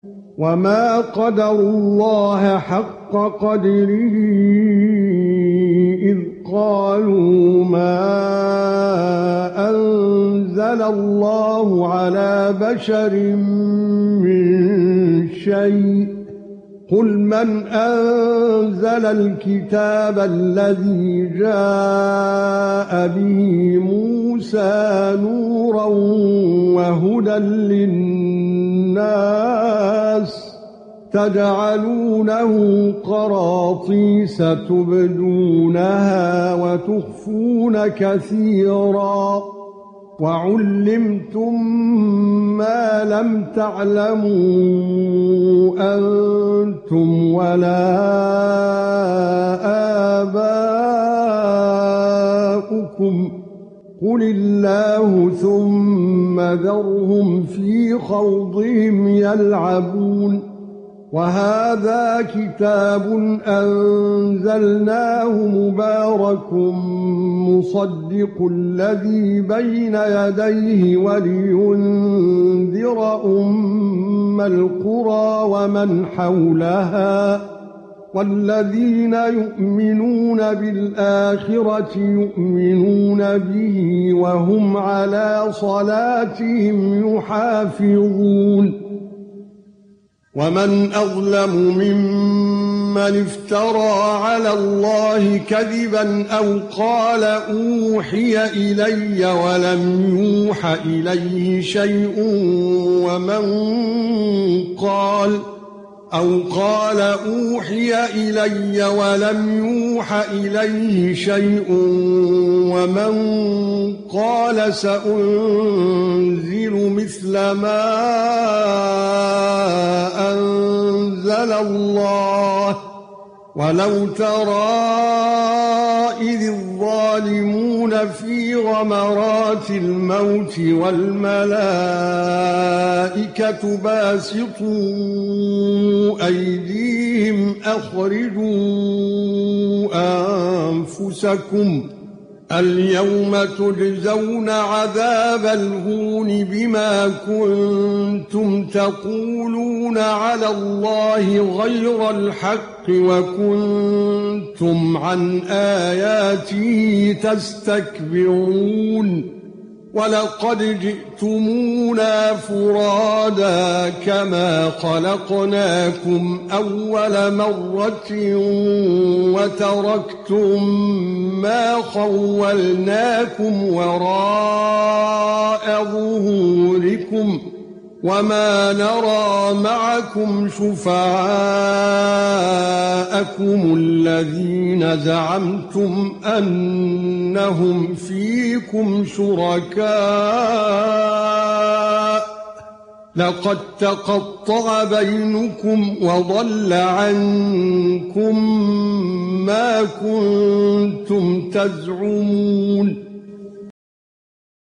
وَمَا قَدَرُوا اللَّهَ حَقَّ قَدْرِهِ إِذْ قَالُوا مَا أَنزَلَ اللَّهُ عَلَى بَشَرٍ مِّن شَيْءٍ قُلْ مَنْ أَنزَلَ الْكِتَابَ الَّذِي جَاءَ بِهِ مُوسَى نُورًا وَهُدًى لِّلنَّاسِ تَجْعَلُونَهُ قَرَاطِيسَ تُبْدُونَهَا وَتُخْفُونَ كَثِيرًا وَعُلِّمْتُم مَّا لَمْ تَعْلَمُوا أَنتُمْ وَلَا آبَاؤُكُمْ قُلِ اللَّهُ ثُمَّ ذَرْهُمْ فِي خَوْضِهِمْ يَلْعَبُونَ وَهَذَا كِتَابٌ أَنزَلْنَاهُ مُبَارَكٌ مُصَدِّقُ الَّذِي بَيْنَ يَدَيْهِ وَلِيُنذِرَ أُمَّ الْقُرَى وَمَنْ حَوْلَهَا وَالَّذِينَ يُؤْمِنُونَ بِالْآخِرَةِ يُؤْمِنُونَ بِهِ وَهُمْ عَلَى صَلَاتِهِمْ يُحَافِظُونَ وَمَنْ أَظْلَمُ مِمَّنِ افْتَرَى عَلَى اللَّهِ كَذِبًا أَوْ قَالَ أُوحِيَ إِلَيَّ وَلَمْ يُوحَ إِلَيْهِ شَيْءٌ قَالَ أُوحِيَ إِلَيَّ وَلَمْ يُوحَ إِلَيْهِ شَيْءٌ وَمَنْ قَالَ سَأُنْزِلُ مِثْلَ مَا أَنزَلَ اللَّهُ وَلَوْ تَرَى إِذِ الظَّالِمُونَ فِي غَمَرَاتِ الْمَوْتِ وَالْمَلَائِكَةُ بَاسِطُو أَيْدِيهِمْ أَخْرِجُوا أَنفُسَكُمْ الْيَوْمَ تُجْزَوْنَ عَذَابَ الْهُونِ بِمَا كُنتُمْ تَقُولُونَ عَلَى اللَّهِ غَيْرَ الْحَقِّ وَكُنتُمْ عَنْ آيَاتِهِ تَسْتَكْبِرُونَ وَلَقَدْ جِئْتُمُونَا فُرَادَى كَمَا خَلَقْنَاكُمْ أَوَّلَ مَرَّةٍ وَتَرَكْتُم مَّا خَوَّلْنَاكُمْ وَرَاءَ ظُهُورِكُمْ وَمَا نَرَى مَعَكُمْ شُفَعَاءَكُمُ الَّذِينَ زَعَمْتُمْ أَنَّهُمْ فِيكُمْ شُرَكَاءُ لَقَدْ تَقَطَّعَ بَيْنُكُمْ وَضَلَّ عَنكُم مَّا كُنتُمْ تَزْعُمُونَ